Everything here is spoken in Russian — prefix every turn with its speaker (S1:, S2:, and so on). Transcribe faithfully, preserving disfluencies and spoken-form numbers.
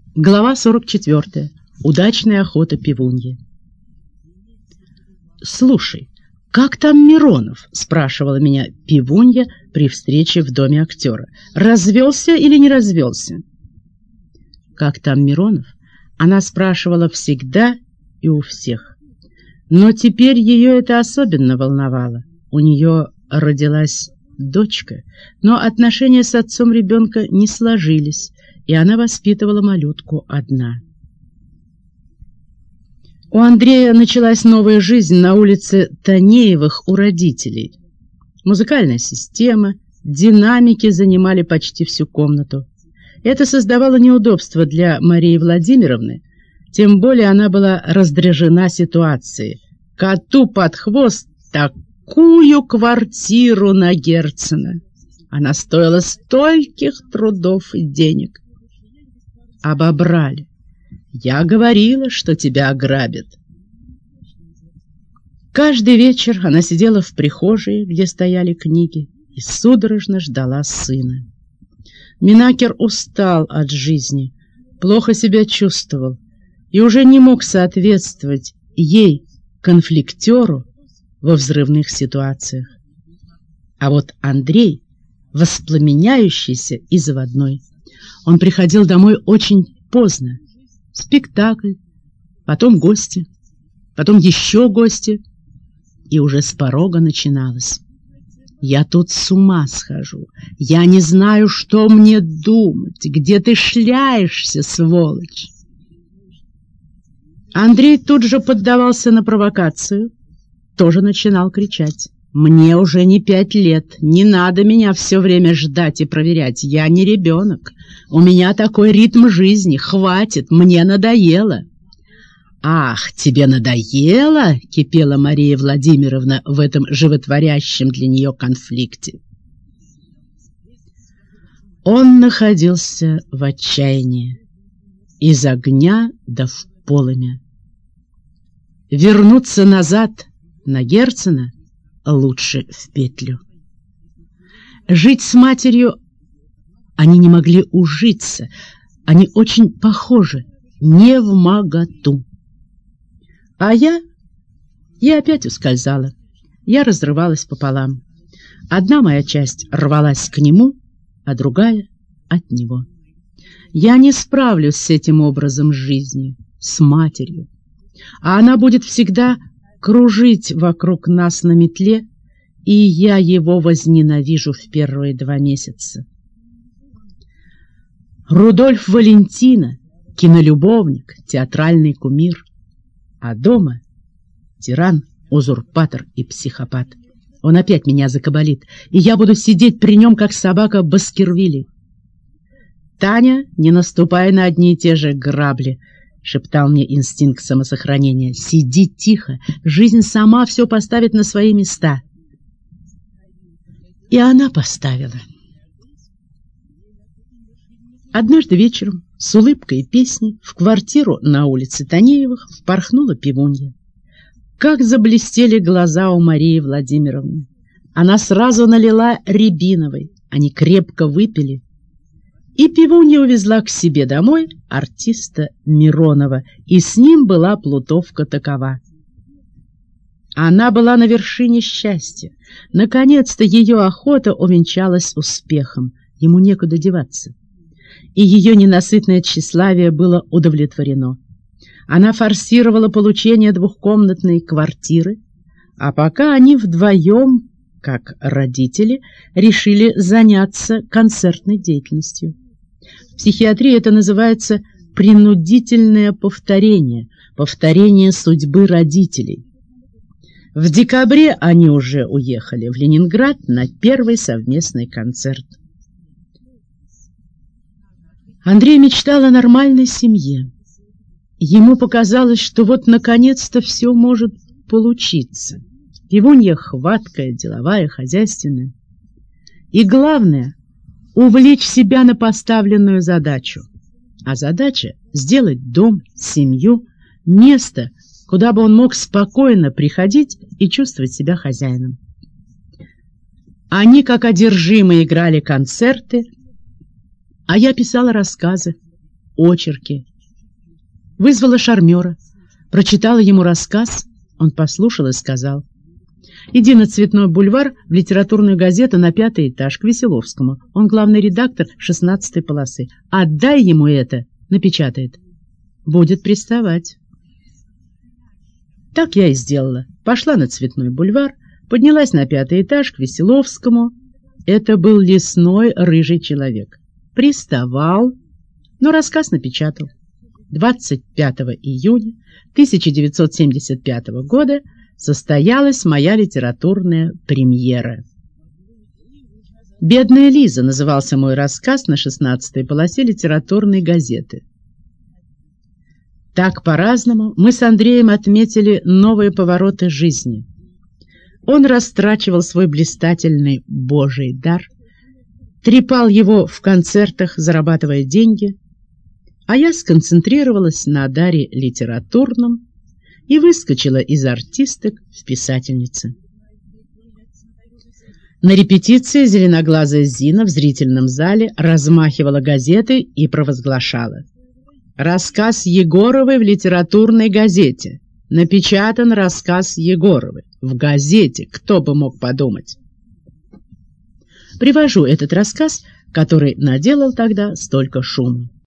S1: Глава сорок четвёртая. Удачная охота пивуньи. «Слушай, как там Миронов?» — спрашивала меня пивунья при встрече в доме актера. «Развелся или не развелся?» «Как там Миронов?» она спрашивала всегда и у всех. Но теперь ее это особенно волновало. У нее родилась дочка, но отношения с отцом ребенка не сложились, и она воспитывала малютку одна. У Андрея началась новая жизнь на улице Танеевых у родителей. Музыкальная система, динамики занимали почти всю комнату. Это создавало неудобства для Марии Владимировны, тем более она была раздражена ситуацией. Коту под хвост такую квартиру на Герцена. Она стоила стольких трудов и денег. Обобрали. Я говорила, что тебя ограбят. Каждый вечер она сидела в прихожей, где стояли книги, и судорожно ждала сына. Минакер устал от жизни, плохо себя чувствовал и уже не мог соответствовать ей, конфликтеру, во взрывных ситуациях. А вот Андрей, воспламеняющийся и заводной, он приходил домой очень поздно. Спектакль, потом гости, потом еще гости, и уже с порога начиналось. «Я тут с ума схожу, я не знаю, что мне думать, где ты шляешься, сволочь!» Андрей тут же поддавался на провокацию, тоже начинал кричать. «Мне уже не пять лет, не надо меня все время ждать и проверять, я не ребенок, у меня такой ритм жизни, хватит, мне надоело». «Ах, тебе надоело?» — кипела Мария Владимировна в этом животворящем для нее конфликте. Он находился в отчаянии, из огня до в полымя. Вернуться назад на Герцена лучше в петлю. Жить с матерью они не могли ужиться, они очень похожи, не вмоготу. А я, я опять ускользала, я разрывалась пополам. Одна моя часть рвалась к нему, а другая от него. Я не справлюсь с этим образом жизни, с матерью, а она будет всегда кружить вокруг нас на метле, и я его возненавижу в первые два месяца. Рудольф Валентина, кинолюбовник, театральный кумир, а дома тиран, узурпатор и психопат. Он опять меня закабалит, и я буду сидеть при нем, как собака Баскервилей. «Таня, не наступай на одни и те же грабли», — шептал мне инстинкт самосохранения. «Сиди тихо, жизнь сама все поставит на свои места». И она поставила. Однажды вечером с улыбкой и песней в квартиру на улице Танеевых впорхнула пивунья. Как заблестели глаза у Марии Владимировны! Она сразу налила рябиновой, они крепко выпили. И пивунья увезла к себе домой артиста Миронова, и с ним была плутовка такова. Она была на вершине счастья. Наконец-то ее охота увенчалась успехом, ему некуда деваться. И ее ненасытное тщеславие было удовлетворено. Она форсировала получение двухкомнатной квартиры, а пока они вдвоем, как родители, решили заняться концертной деятельностью. В психиатрии это называется принудительное повторение, повторение судьбы родителей. В декабре они уже уехали в Ленинград на первый совместный концерт. Андрей мечтал о нормальной семье. Ему показалось, что вот наконец-то все может получиться. Пивунья хваткая, деловая, хозяйственная. И главное — увлечь себя на поставленную задачу. А задача — сделать дом, семью, место, куда бы он мог спокойно приходить и чувствовать себя хозяином. Они, как одержимые, играли концерты, а я писала рассказы, очерки. Вызвала шармера, прочитала ему рассказ, он послушал и сказал: «Иди на Цветной бульвар в литературную газету на пятый этаж к Веселовскому. Он главный редактор шестнадцатой полосы. Отдай ему это», — напечатает. «Будет приставать». Так я и сделала. Пошла на Цветной бульвар, поднялась на пятый этаж к Веселовскому. Это был лесной рыжий человек. Приставал, но рассказ напечатал. двадцать пятого июня тысяча девятьсот семьдесят пятого года состоялась моя литературная премьера. «Бедная Лиза» назывался мой рассказ на шестнадцатой полосе литературной газеты. Так по-разному мы с Андреем отметили новые повороты жизни. Он растрачивал свой блистательный божий дар, трепал его в концертах, зарабатывая деньги, а я сконцентрировалась на даре литературном и выскочила из артисток в писательницы. На репетиции зеленоглазая Зина в зрительном зале размахивала газетой и провозглашала: «Рассказ Егоровой в литературной газете. Напечатан рассказ Егоровой. В газете, кто бы мог подумать». Привожу этот рассказ, который наделал тогда столько шума.